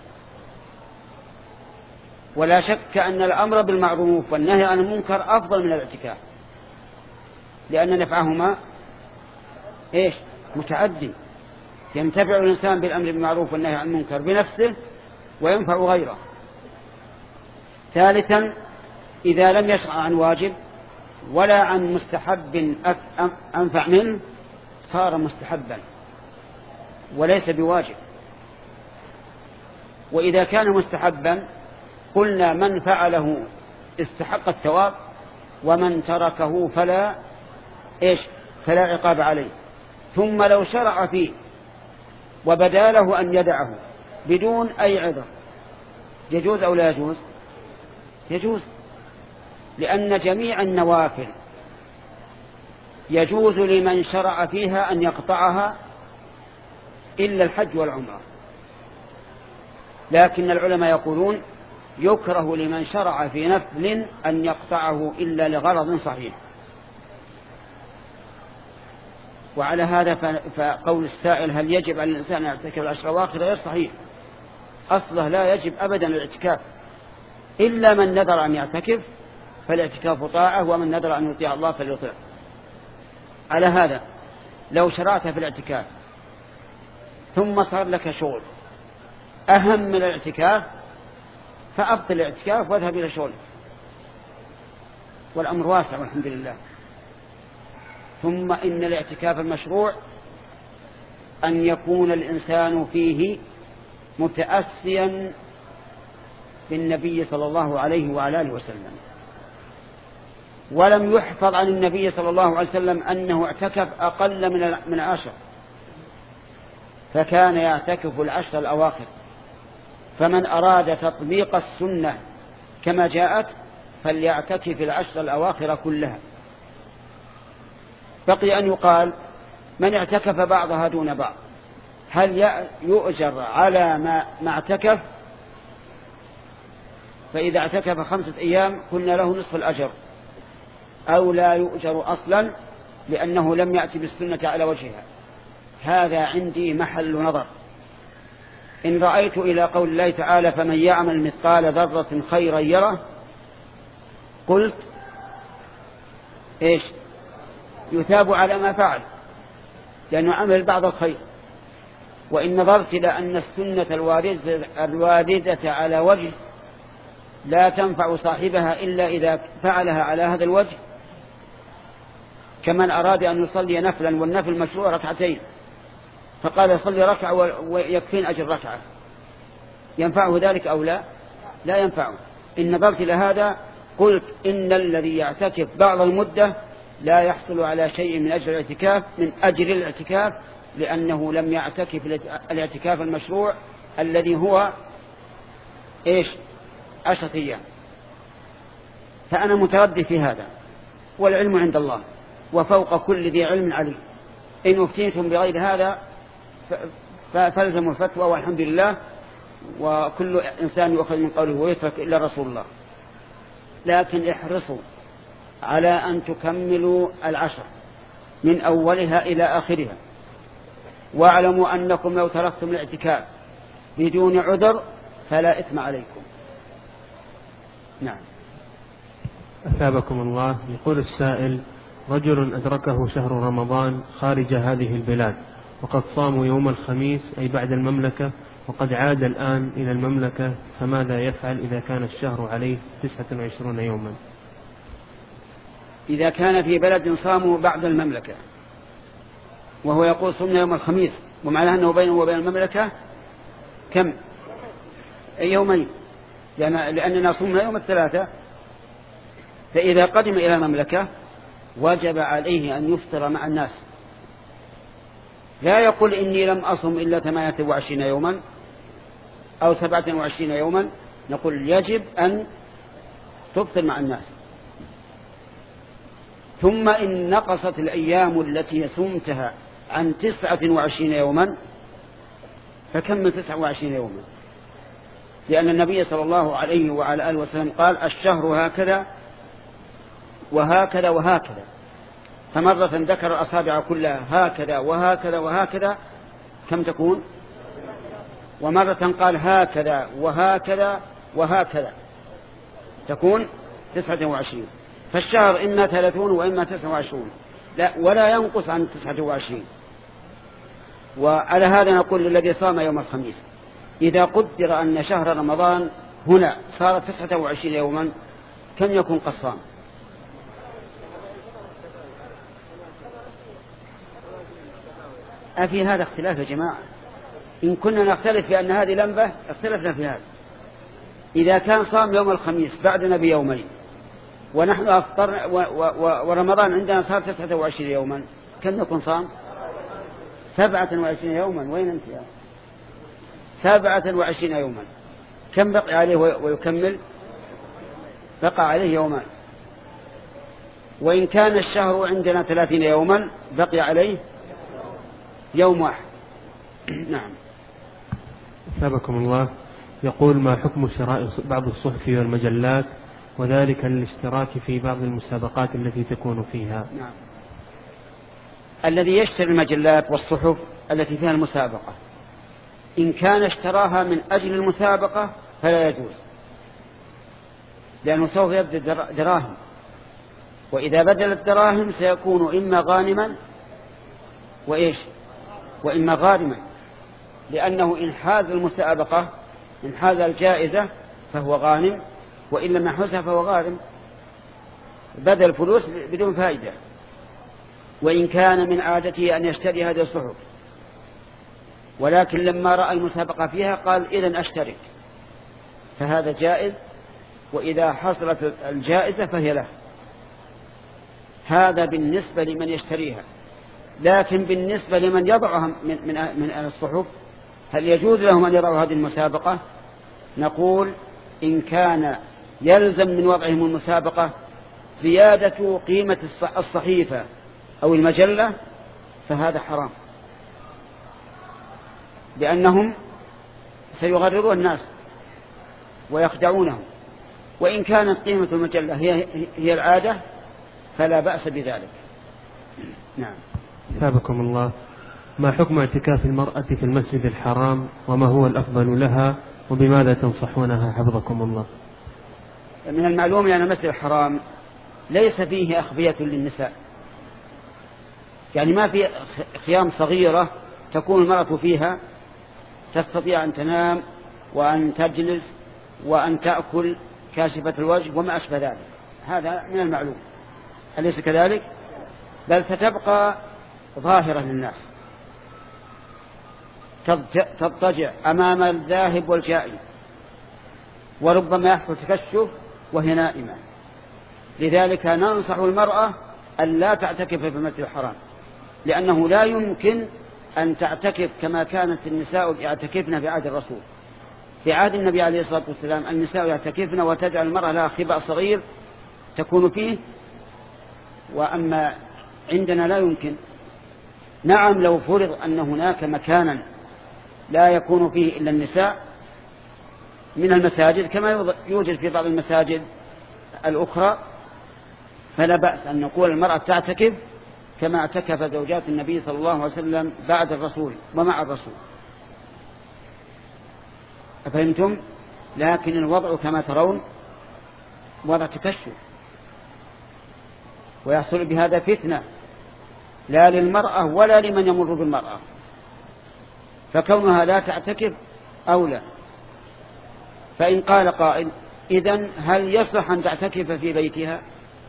ولا شك أن الأمر بالمعروف والنهي عن المنكر أفضل من الاعتكاف، لأن نفعهما إيش؟ متعدي، ينتفع الإنسان بالأمر بالمعروف والنهي عن المنكر بنفسه وينفع غيره. ثالثا إذا لم يشرع عن واجب ولا عن مستحب أنفع منه صار مستحبا وليس بواجب. وإذا كان مستحبا قلنا من فعله استحق الثواب، ومن تركه فلا إيش فلا عقاب عليه. ثم لو شرع فيه وبدا له أن يدعه بدون أي عذر يجوز أو لا يجوز؟ يجوز، لأن جميع النوافل يجوز لمن شرع فيها أن يقطعها إلا الحج والعمرة. لكن العلماء يقولون يكره لمن شرع في نفل أن يقطعه إلا لغرض صحيح. وعلى هذا فقول السائل هل يجب على الإنسان أن يعتكف العشر الأواخر غير صحيح. أصله لا يجب أبدا الاعتكاف، إلا من نذر أن يعتكف فالاعتكاف طاعة، ومن نذر أن يطيع الله فليطيع. على هذا لو شرعت في الاعتكاف ثم صار لك شغل أهم من الاعتكاف فأبطل الاعتكاف واذهب إلى شغلك، والأمر واسع والحمد لله. ثم إن الاعتكاف المشروع أن يكون الإنسان فيه متأسيا بالنبي صلى الله عليه وعلى آله وسلم. ولم يحفظ عن النبي صلى الله عليه وسلم أنه اعتكف أقل من من عشر، فكان يعتكف العشر الأواخر. فمن أراد تطبيق السنة كما جاءت فليعتكف العشر الأواخر كلها. بقي أن يقال من اعتكف بعضها دون بعض هل يؤجر على ما ما اعتكف؟ فإذا اعتكف خمسة أيام كنا له نصف الأجر، أو لا يؤجر أصلا لأنه لم يأتي بالسنة على وجهها. هذا عندي محل نظر. إن رأيت إلى قول الله تعالى فمن يعمل مثقال ذرة خيرا يره، قلت إيش؟ يثاب على ما فعل لأنه عمل بعض الخير. وإن نظرت إلى أن السنة الواردة على وجه لا تنفع صاحبها إلا إذا فعلها على هذا الوجه، كمن أراد أن يصلي نفلا والنفل مشروع ركعتين فقال يصلي ركعة ويكفين أجر ركعة، ينفعه ذلك أو لا؟ لا ينفعه. إن نظرت إلى هذا قلت إن الذي يعتكف بعض المدة لا يحصل على شيء من أجر الاعتكاف من أجر الاعتكاف لأنه لم يعتكف الاعتكاف المشروع الذي هو إيش؟ عشرة أيام. فأنا متردد في هذا، والعلم عند الله وفوق كل ذي علم عليم. إن افتيتم بغير هذا فالزموا الفتوى والحمد لله، وكل إنسان يؤخذ من قوله ويترك إلا رسول الله. لكن احرصوا على أن تكملوا العشر من أولها إلى آخرها، واعلموا أنكم لو تركتم الاعتكاف بدون عذر فلا إثم عليكم. نعم. أثابكم الله. يقول السائل رجل أدركه شهر رمضان خارج هذه البلاد وقد صاموا يوم الخميس أي بعد المملكة، وقد عاد الآن إلى المملكة، فماذا يفعل إذا كان الشهر عليه تسعة وعشرين يوما؟ إذا كان في بلد صاموا بعد المملكة وهو يقول صمنا يوم الخميس، ومعنى أنه بينه وبين المملكة كم؟ يومين، لأننا صمنا يوم الثلاثة. فإذا قدم إلى المملكة وجب عليه أن يفطر مع الناس، لا يقول إني لم أصم إلا ثمانية وعشرين يوما أو سبعة وعشرين يوما، نقول يجب أن تفطر مع الناس. ثم إن نقصت الأيام التي صمتها عن تسعة وعشرين يوما فكمل تسعة وعشرين يوما، لأن النبي صلى الله عليه وعلى آله وسلم قال الشهر هكذا وهكذا وهكذا، فمرة ذكر الأصابع كلها هكذا وهكذا وهكذا كم تكون؟ ومرة قال هكذا وهكذا وهكذا تكون تسعة وعشرين. فالشهر إما ثلاثون وإما تسعة وعشرون، لا ولا ينقص عن تسعة وعشرين. وعلى هذا نقول للذي صام يوم الخميس إذا قدر أن شهر رمضان هنا صار تسعة وعشرين يوما كم يكون قصام؟ أفي هذا اختلاف يا جماعة؟ إن كنا نختلف في أن هذه لمبة اختلفنا في هذا. إذا كان صام يوم الخميس بعدنا بيومين ونحن أفطر ورمضان عندنا صار تسعة وعشرين يوما كم يكون صام؟ سبعة وعشرين يوما. وين أنت يا سبعة وعشرين يوما؟ كم بقي عليه ويكمل؟ بقى عليه يومان. وإن كان الشهر عندنا ثلاثين يوما بقي عليه يوم واحد. نعم. أثابكم الله. يقول ما حكم شراء بعض الصحف والمجلات وذلك للاشتراك في بعض المسابقات التي تكون فيها؟ نعم. الذي يشتري المجلات والصحف التي فيها المسابقة إن كان اشتراها من أجل المسابقة فلا يجوز، لأنه سوف يبذل دراهم، وإذا بدل الدراهم سيكون إما غانما وإيش وإما غارما، لأنه إن حاز المسابقة إن حاز الجائزة فهو غانم، وإن لم يحوزها فهو غارم، بدل فلوس بدون فائدة. وإن كان من عادته أن يشتري هذه الصحف ولكن لما رأى المسابقة فيها قال إذن أشترك، فهذا جائز، وإذا حصلت الجائزة فهي له. هذا بالنسبة لمن يشتريها. لكن بالنسبة لمن يضعها من, من, من الصحف هل يجوز لهم أن يضعوا هذه المسابقة؟ نقول إن كان يلزم من وضعهم المسابقة زيادة قيمة الصحيفة أو المجلة فهذا حرام، لأنهم سيغررون الناس ويخدعونهم. وإن كانت قيمة المجلة هي, هي العادة فلا بأس بذلك. نعم. ثابكم الله. ما حكم اعتكاف المرأة في المسجد الحرام وما هو الأفضل لها وبماذا تنصحونها حفظكم الله؟ من المعلوم أن المسجد الحرام ليس فيه أخبية للنساء، يعني ما في خيام صغيرة تكون المرأة فيها تستطيع أن تنام وأن تجلس وأن تأكل كاشفة الوجه وما أشبه ذلك. هذا من المعلوم، أليس كذلك؟ بل ستبقى ظاهرة للناس تضطجع أمام الذاهب والجائي، وربما يحصل تكشف وهي نائمة. لذلك ننصح المرأة أن لا تعتكف في المسجد الحرام، لأنه لا يمكن أن تعتكف كما كانت النساء يعتكفن في عهد الرسول. في عهد النبي عليه الصلاة والسلام النساء يعتكفن وتجعل المرأة لها خباء صغير تكون فيه، وأما عندنا لا يمكن. نعم لو فرض أن هناك مكانا لا يكون فيه إلا النساء من المساجد كما يوجد في بعض المساجد الأخرى فلا بأس أن نقول المرأة تعتكف كما اعتكف زوجات النبي صلى الله عليه وسلم بعد الرسول ومع الرسول. أفهمتم؟ لكن الوضع كما ترون وضع تكشف، ويحصل بهذا فتنة لا للمرأة ولا لمن يمر بالمرأة، فكونها لا تعتكف أولى. فإن قال قائل إذن هل يصلح أن تعتكف في بيتها؟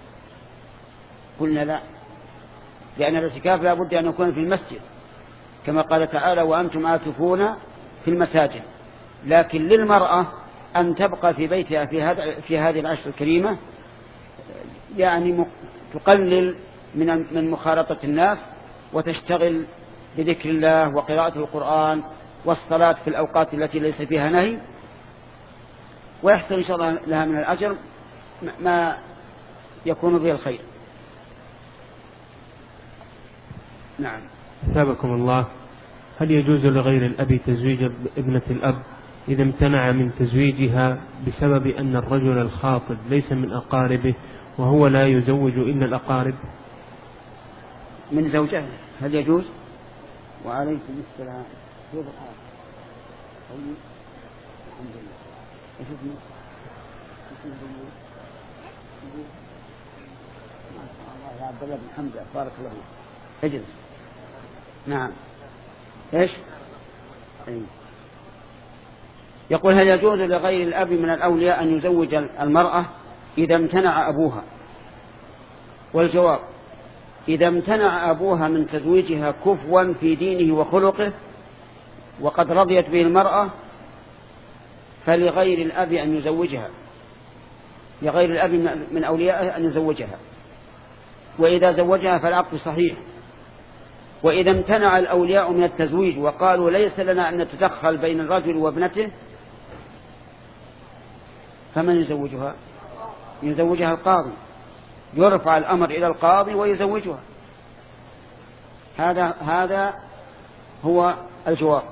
قلنا لا، لأن الاعتكاف لا بد أن يكون في المسجد كما قال تعالى وأنتم عاكفون في المساجد. لكن للمرأة أن تبقى في بيتها في, هذا في هذه العشر الكريمة، يعني تقلل من من مخالطة الناس وتشتغل بذكر الله وقراءة القرآن والصلاة في الأوقات التي ليس فيها نهي، ويحصل إن شاء الله لها من الأجر ما يكون به الخير. نعم. أثابكم الله. هل يجوز لغير الأب تزويج ابنة الأب إذا امتنع من تزويجها بسبب أن الرجل الخاطب ليس من أقاربه وهو لا يزوج إلا الأقارب؟ من زوجها هل يجوز؟ وعليكم السلام. كيف الحال؟ طيب الحمد لله. ايش اسمه؟ اسمه ما شاء الله يا عبد الله بن حمزة بارك الله فيك. اجلس. نعم. ايش؟ أي. يقول هل يجوز لغير الأب من الأولياء أن يزوج المرأة إذا امتنع أبوها؟ والجواب: إذا امتنع أبوها من تزويجها كفوا في دينه وخلقه وقد رضيت به المرأة فلغير الأب أن يزوجها، لغير الأب من أوليائه أن يزوجها، وإذا زوجها فالعقد صحيح. وإذا امتنع الأولياء من التزويج وقالوا ليس لنا أن نتدخل بين الرجل وابنته فمن يزوجها؟ يزوجها القاضي، يرفع الأمر إلى القاضي ويزوجها. هذا هذا هو الجواب.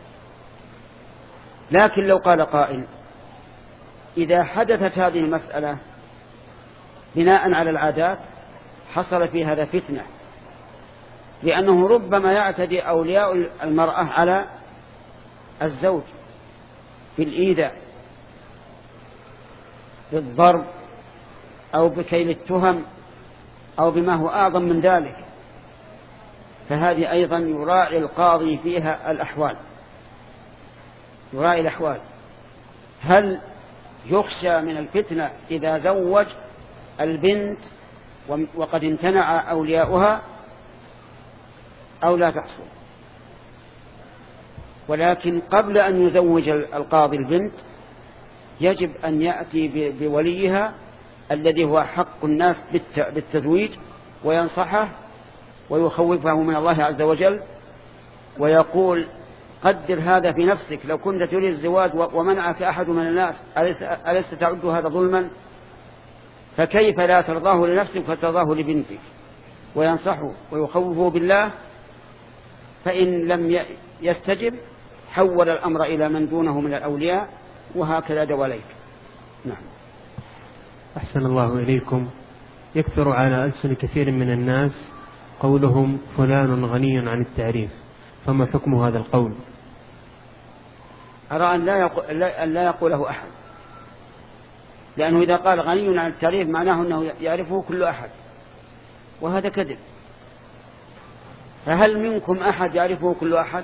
لكن لو قال قائل: إذا حدثت هذه المسألة بناء على العادات حصل في هذا فتنة، لأنه ربما يعتدي أولياء المرأة على الزوج بالإيذاء، بالضرب، أو بكيل التهم، أو بما هو أعظم من ذلك، فهذه أيضا يراعي القاضي فيها الأحوال، يراعي الأحوال. هل يخشى من الفتنة إذا زوج البنت وقد امتنع أولياؤها أو لا تحصل؟ ولكن قبل أن يزوج القاضي البنت يجب أن يأتي بوليها الذي هو حق الناس بالتزويج وينصحه ويخوفه من الله عز وجل، ويقول: قدر هذا في نفسك، لو كنت تريد الزواج ومنعك أحد من الناس ألست تعد هذا ظلما؟ فكيف لا ترضاه لنفسك فترضاه لبنتك؟ وينصحه ويخوفه بالله، فإن لم يستجب حول الأمر إلى من دونه من الأولياء، وهكذا دواليك. نعم. أحسن الله إليكم. يكثر على ألسن كثير من الناس قولهم فلان غني عن التعريف، فما حكم هذا القول؟ أرى أن لا, يقول أن لا يقوله أحد، لأنه إذا قال غني عن التعريف معناه أنه يعرفه كل أحد، وهذا كذب. فهل منكم أحد يعرفه كل أحد؟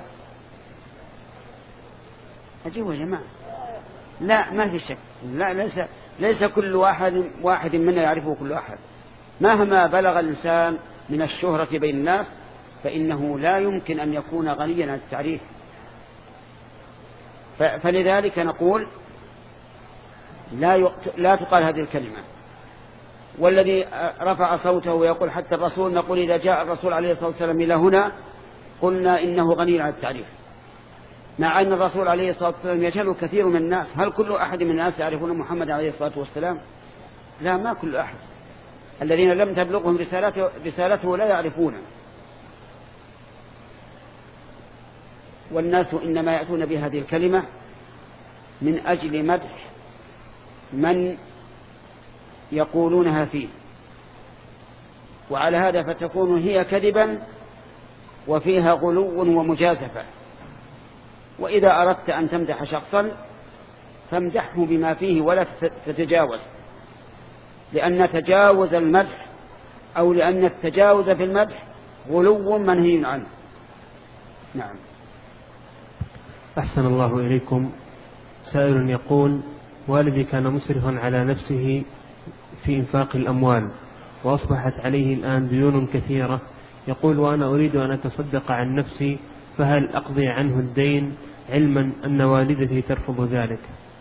أجيبوا يا جماعة. لا، ما في شك. لا، ليس, ليس كل واحد واحد منا يعرفه كل أحد. مهما بلغ الإنسان من الشهرة بين الناس فإنه لا يمكن أن يكون غنيا عن التعريف. فلذلك نقول لا, لا تقال هذه الكلمة. والذي رفع صوته ويقول حتى الرسول، نقول إذا جاء الرسول عليه الصلاة والسلام إلى هنا قلنا إنه غني عن التعريف، مع أن الرسول عليه الصلاة والسلام يجهله كثير من الناس. هل كل أحد من الناس يعرفون محمد عليه الصلاة والسلام؟ لا، ما كل أحد. الذين لم تبلغهم رسالته, رسالته لا يعرفونه. والناس إنما يأتون بهذه الكلمة من أجل مدح من يقولونها فيه، وعلى هذا فتكون هي كذبا وفيها غلو ومجازفة. وإذا أردت أن تمدح شخصا فامدحه بما فيه ولا تتجاوز، لأن تجاوز المدح أو لأن التجاوز في المدح غلو منهي عنه. نعم. أحسن الله إليكم. سائل يقول: والدي كان مسرفا على نفسه في إنفاق الأموال وأصبحت عليه الآن ديون كثيرة، يقول: وأنا أريد أن أتصدق عن نفسي، فهل أقضي عنه الدين علما أن والدتي ترفض ذلك؟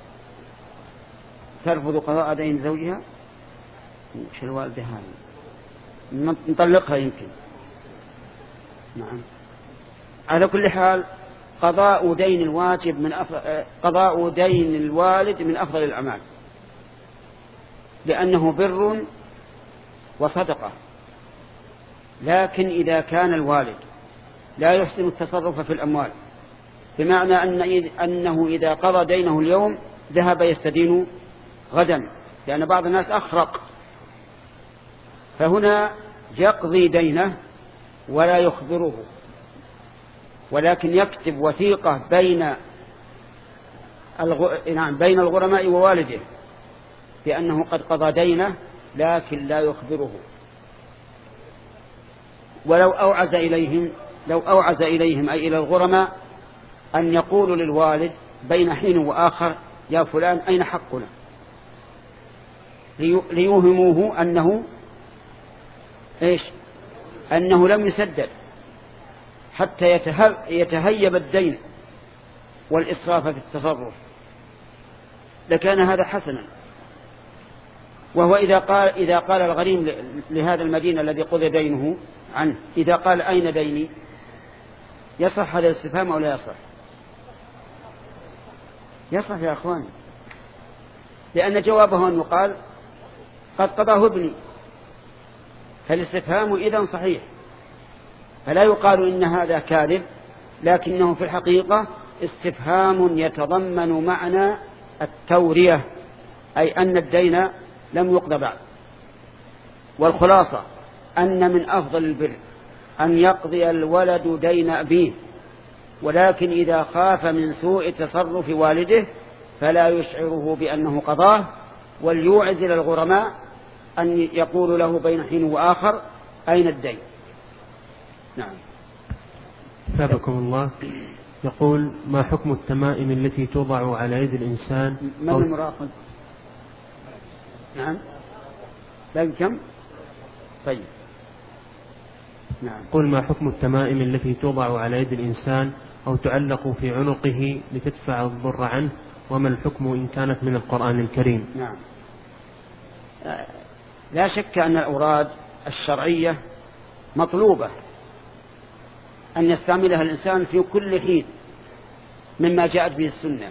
ترفض قضاء دين زوجها؟ مش الوالدة هذه، نطلقها يمكن. نعم. على كل حال قضاء دين الواجب من أف... قضاء دين الوالد من أفضل الأعمال، لأنه بر وصدقة. لكن إذا كان الوالد لا يحسن التصرف في الأموال، بمعنى أن أنه إذا قضى دينه اليوم ذهب يستدين غدا، لأن بعض الناس أخرق، فهنا يقضي دينه ولا يخبره، ولكن يكتب وثيقة بين الغ... نعم بين الغرماء ووالده بأنه قد قضى دينه، لكن لا يخبره. ولو أوعز إليهم لو أوعز إليهم أي إلى الغرماء أن يقولوا للوالد بين حين وآخر: يا فلان أين حقنا؟ ليوهموه أنه إيش؟ أنه لم يسدد، حتى يتهيب الدين والإسراف في التصرف، لكان هذا حسنا. وهو إذا قال, إذا قال الغريم لهذا المدين الذي قضي دينه عنه، إذا قال: أين ديني؟ يصح هذا الاستفهام أو لا يصح؟ يصح يا أخواني، لأن جوابه أنه قال: قد قضاه ابني، فالاستفهام إذن صحيح، فلا يقال إن هذا كاذب، لكنه في الحقيقة استفهام يتضمن معنى التورية، أي أن الدين لم يقضى بعد. والخلاصة أن من أفضل البر أن يقضي الولد دين أبيه، ولكن إذا خاف من سوء تصرف والده فلا يشعره بأنه قضاه، وليوعز إلى الغرماء أن يقول له بين حين وآخر: أين الدين؟ نعم. ثابكم الله. يقول: ما حكم التمائم التي توضع على يد الإنسان؟ من المراقب؟ نعم. باقي كم؟ طيب. نعم. قل: ما حكم التمائم التي توضع على يد الإنسان أو تعلق في عنقه لتدفع الضر عنه، وما الحكم إن كانت من القرآن الكريم؟ نعم. لا شك أن الأوراد الشرعية مطلوبة أن يستعملها الإنسان في كل حين مما جاءت به السنة،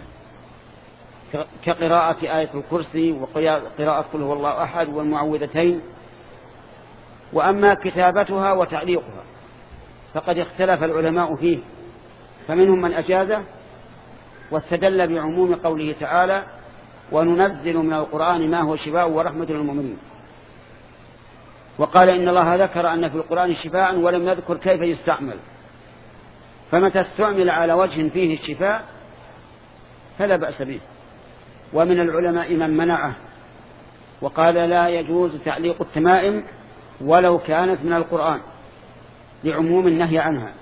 كقراءة آية الكرسي وقراءة قل هو الله أحد والمعوذتين. وأما كتابتها وتعليقها فقد اختلف العلماء فيه، فمنهم من أجازه واستدل بعموم قوله تعالى: وننزل من القرآن ما هو شفاء ورحمة للمؤمنين، وقال إن الله ذكر أن في القرآن شفاء ولم يذكر كيف يستعمل، فمتى استعمل على وجه فيه الشفاء فلا بأس به. ومن العلماء من منعه وقال لا يجوز تعليق التمائم ولو كانت من القرآن لعموم النهي عنها،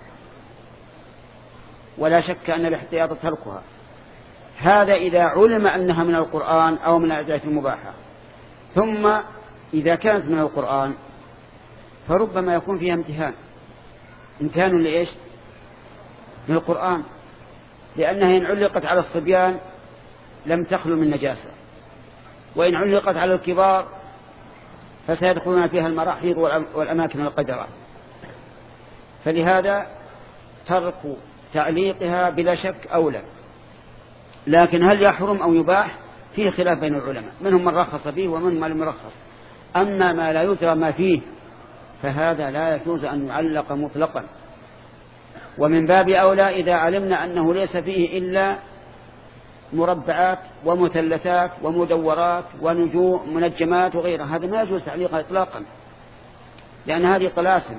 ولا شك أن الاحتياط تركها. هذا إذا علم أنها من القرآن أو من الأدعية المباحة. ثم إذا كانت من القرآن فربما يكون فيها امتهان، امتهان لإيش؟ من القرآن، لأنها إن علقت على الصبيان لم تخلو من نجاسة، وإن علقت على الكبار فسيدخلون فيها المراحيض والأماكن القذرة. فلهذا ترك تعليقها بلا شك أولى. لكن هل يحرم أو يباح؟ فيه خلاف بين العلماء، منهم من رخص فيه ومنهم من لم يرخص. أما ما لا يدرى ما فيه فهذا لا يجوز أن يعلق مطلقا، ومن باب أولى إذا علمنا أنه ليس فيه إلا مربعات ومثلثات ومدورات ونجوم منجمات وغيرها، هذا ما يجوز تعليقها إطلاقا، لأن هذه طلاسم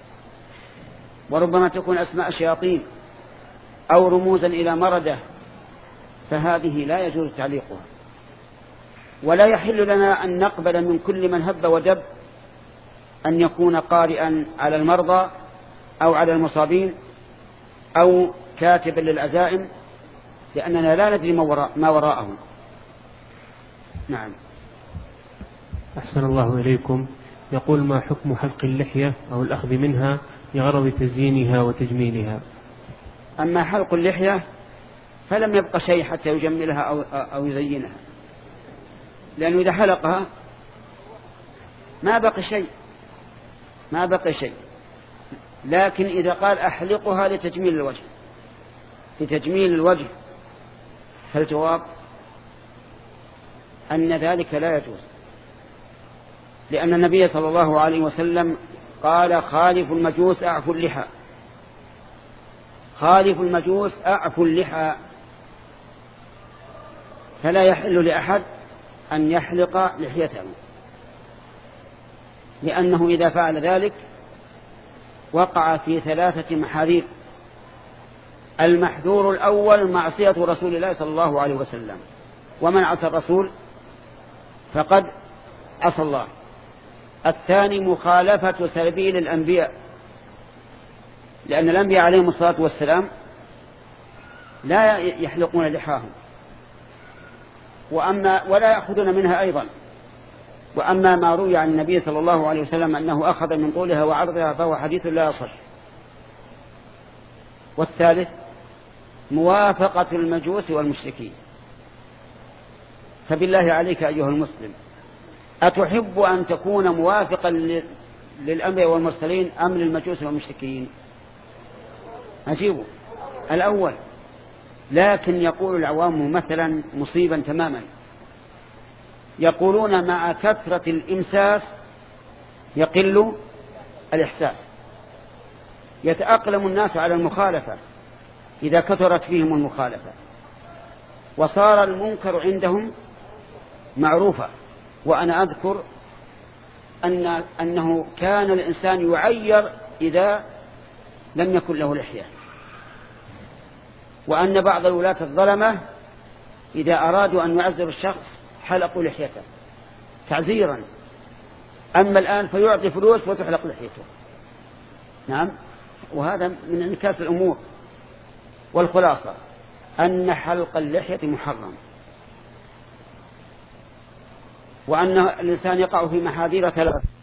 وربما تكون أسماء شياطين أو رموزا إلى مردة، فهذه لا يجوز تعليقها. ولا يحل لنا أن نقبل من كل من هب ودب أن يكون قارئا على المرضى أو على المصابين أو كاتبا للعزائم، لأننا لا ندري ما, وراء ما وراءهم. نعم. أحسن الله إليكم. يقول: ما حكم حلق اللحية أو الأخذ منها لغرض تزيينها وتجميلها؟ أما حلق اللحية فلم يبقى شيء حتى يجملها أو, أو يزينها، لأنه إذا حلقها ما بقي شيء ما بقي شيء لكن إذا قال أحلقها لتجميل الوجه لتجميل الوجه فالجواب أن ذلك لا يجوز، لأن النبي صلى الله عليه وسلم قال خالف المجوس أعفوا اللحى، خالف المجوس أعفوا اللحى، فلا يحل لأحد أن يحلق لحيته، لأنه إذا فعل ذلك وقع في ثلاثة محاذير. المحذور الأول معصية رسول الله صلى الله عليه وسلم، ومن عصى الرسول فقد عصى الله. الثاني مخالفة سبيل الأنبياء، لأن الأنبياء عليهم الصلاة والسلام لا يحلقون لحاهم وأما ولا يأخذون منها أيضا. وأما ما روي عن النبي صلى الله عليه وسلم أنه أخذ من طولها وعرضها فهو حديث لا يصح. والثالث موافقة المجوس والمشركين. فبالله عليك أيها المسلم، أتحب أن تكون موافقا للأنبياء والمرسلين أم للمجوس والمشركين؟ أجيبوا الأول. لكن يقول العوام مثلا مصيبا تماما، يقولون مع كثرة الإمساس يقل الإحساس، يتأقلم الناس على المخالفة إذا كثرت فيهم المخالفة، وصار المنكر عندهم معروفا. وأنا أذكر أن أنه كان الإنسان يعير إذا لم يكن له لحية، وأن بعض الولاة الظلمة إذا أرادوا أن يعذروا الشخص حلقوا لحيته تعزيرا. أما الآن فيعطي فلوس وتحلق لحيته. نعم، وهذا من انعكاس الأمور. والخلاصة أن حلق اللحية محرم، وأن الإنسان يقع في محاذير ثلاث.